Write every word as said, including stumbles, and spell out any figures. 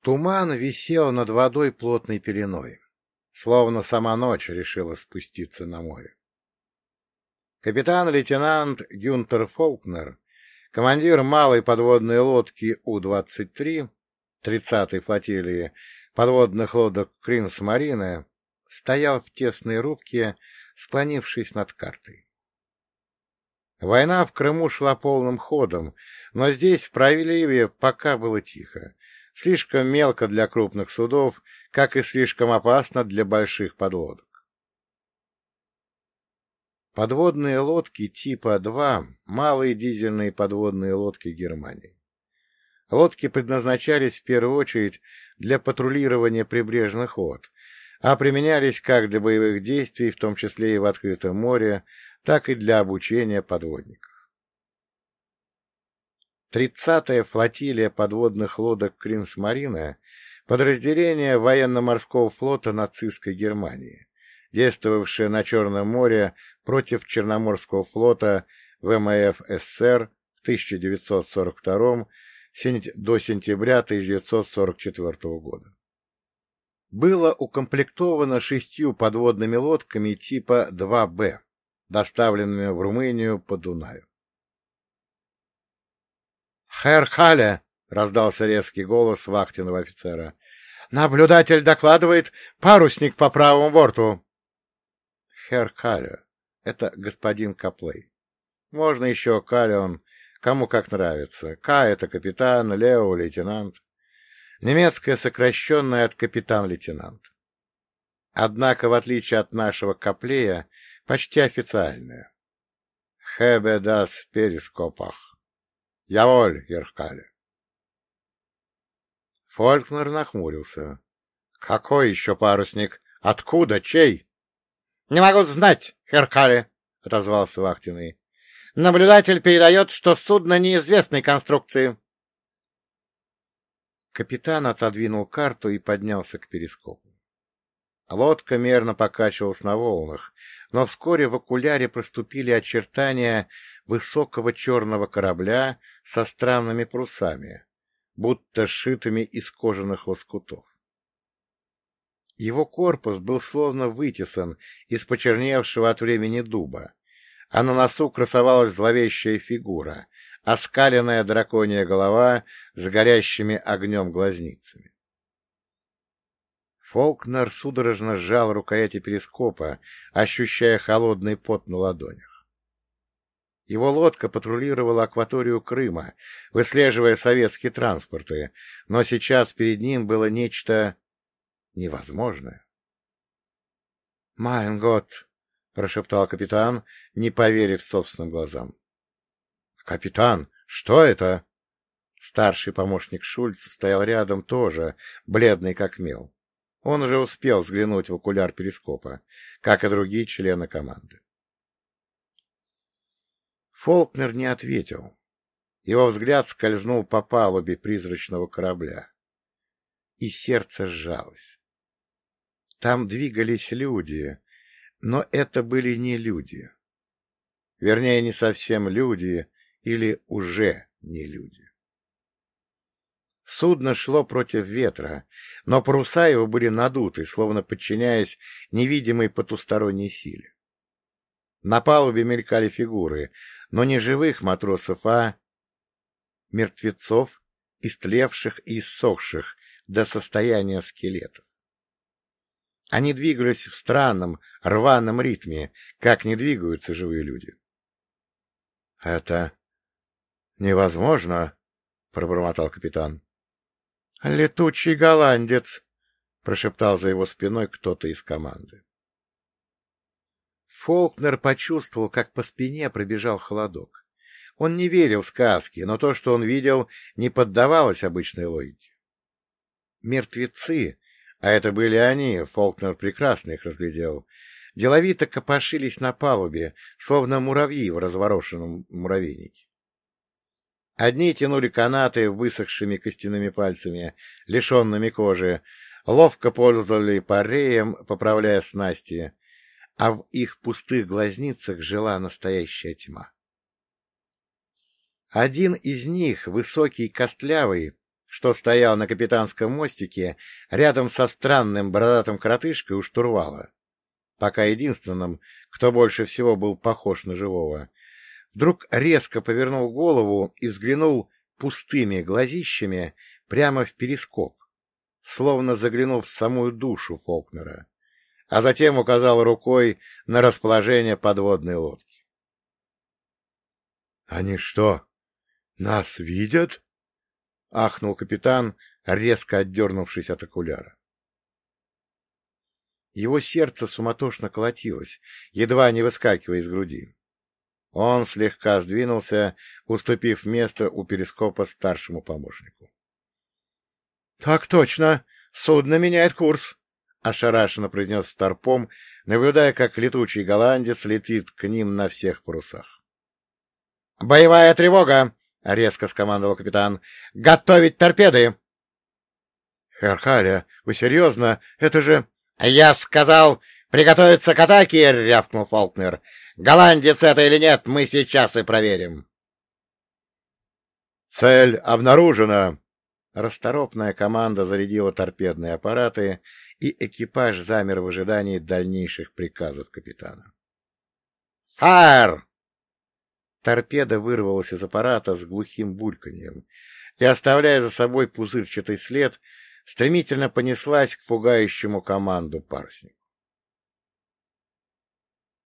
Туман висел над водой плотной пеленой, словно сама ночь решила спуститься на море. Капитан-лейтенант Гюнтер Фолкнер, командир малой подводной лодки У-двадцать три, тридцатой флотилии подводных лодок Кринс-Марine, стоял в тесной рубке, склонившись над картой. Война в Крыму шла полным ходом, но здесь, в проливе, пока было тихо. Слишком мелко для крупных судов, как и слишком опасно для больших подлодок. Подводные лодки типа два — малые дизельные подводные лодки Германии. Лодки предназначались в первую очередь для патрулирования прибрежных вод, а применялись как для боевых действий, в том числе и в открытом море, так и для обучения подводников. тридцатая флотилия подводных лодок Кринс-Марine — подразделение военно-морского флота нацистской Германии, действовавшее на Черном море против Черноморского флота ВМФ СССР в тысяча девятьсот сорок втором до сентября тысяча девятьсот сорок четвёртого года. Было укомплектовано шестью подводными лодками типа два Б, доставленными в Румынию по Дунаю. «Херр Хале!» — раздался резкий голос вахтенного офицера. «Наблюдатель докладывает, парусник по правому борту!» «Херр Хале» — это господин Коплей. Можно еще Калион, кому как нравится. К — это капитан, Лео — лейтенант. Немецкое сокращенное от капитан-лейтенант. Однако, в отличие от нашего Коплея, почти официальное. «Хебе дас перископах». «Яволь, Герхкале». Фолькнер нахмурился. «Какой еще парусник? Откуда? Чей?» «Не могу знать, Герхкале», — отозвался вахтенный. «Наблюдатель передает, что судно неизвестной конструкции». Капитан отодвинул карту и поднялся к перископу. Лодка мерно покачивалась на волнах, но вскоре в окуляре проступили очертания высокого черного корабля со странными парусами, будто сшитыми из кожаных лоскутов. Его корпус был словно вытесан из почерневшего от времени дуба, а на носу красовалась зловещая фигура, оскаленная драконья голова с горящими огнем глазницами. Фолкнер судорожно сжал рукояти перископа, ощущая холодный пот на ладонях. Его лодка патрулировала акваторию Крыма, выслеживая советские транспорты, но сейчас перед ним было нечто невозможное. «Майн гот!» — прошептал капитан, не поверив собственным глазам. «Капитан, что это?» Старший помощник Шульца стоял рядом тоже, бледный как мел. Он уже успел взглянуть в окуляр перископа, как и другие члены команды. Фолкнер не ответил. Его взгляд скользнул по палубе призрачного корабля. И сердце сжалось. Там двигались люди, но это были не люди. Вернее, не совсем люди или уже не люди. Судно шло против ветра, но паруса его были надуты, словно подчиняясь невидимой потусторонней силе. На палубе мелькали фигуры, но не живых матросов, а мертвецов, истлевших и иссохших до состояния скелетов. Они двигались в странном, рваном ритме, как не двигаются живые люди. — Это невозможно, — пробормотал капитан. — Летучий голландец, — прошептал за его спиной кто-то из команды. Фолкнер почувствовал, как по спине пробежал холодок. Он не верил в сказки, но то, что он видел, не поддавалось обычной логике. Мертвецы, а это были они, Фолкнер прекрасно их разглядел, деловито копошились на палубе, словно муравьи в разворошенном муравейнике. Одни тянули канаты высохшими костяными пальцами, лишенными кожи, ловко ползали по реям, поправляя снасти, а в их пустых глазницах жила настоящая тьма. Один из них, высокий и костлявый, что стоял на капитанском мостике рядом со странным бородатым коротышкой у штурвала, пока единственным, кто больше всего был похож на живого, вдруг резко повернул голову и взглянул пустыми глазищами прямо в перископ, словно заглянув в самую душу Фолкнера, а затем указал рукой на расположение подводной лодки. — Они что, нас видят? — ахнул капитан, резко отдернувшись от окуляра. Его сердце суматошно колотилось, едва не выскакивая из груди. Он слегка сдвинулся, уступив место у перископа старшему помощнику. — Так точно! Судно меняет курс! — ошарашенно произнес Старпом, наблюдая, как летучий голландец летит к ним на всех парусах. — Боевая тревога! — резко скомандовал капитан. — Готовить торпеды! — Херр Халя, вы серьезно? Это же... — Я сказал, приготовиться к атаке! — рявкнул Фолкнер. — Голландец это или нет, мы сейчас и проверим. — Цель обнаружена! Расторопная команда зарядила торпедные аппараты, и экипаж замер в ожидании дальнейших приказов капитана. «Фаер!» Торпеда вырвалась из аппарата с глухим бульканьем и, оставляя за собой пузырчатый след, стремительно понеслась к пугающему команду паруснику.